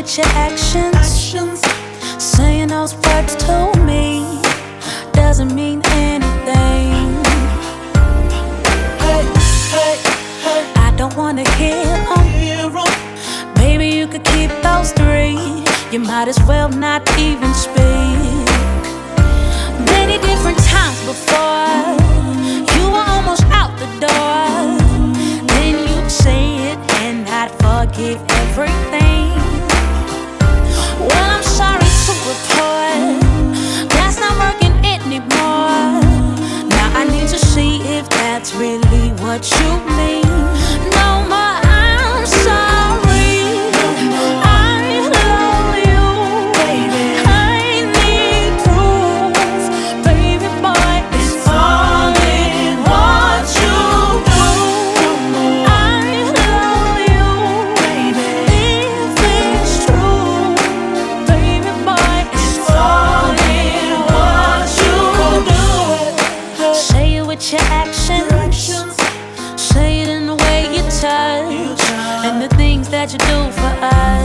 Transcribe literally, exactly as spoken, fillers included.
with your actions. Saying those words to me doesn't mean anything. Hey, hey, hey. I don't wanna hear them. Baby, you could keep those three. You might as well not even speak. Many different times before, you were almost out the door. Then you'd say it and I'd forgive everything. Well, I'm sorry to report, that's not working anymore. Now I need to see if that's really what you mean. No more, I'm sorry. Your actions, say it in the way you touch, and the things that you do for us.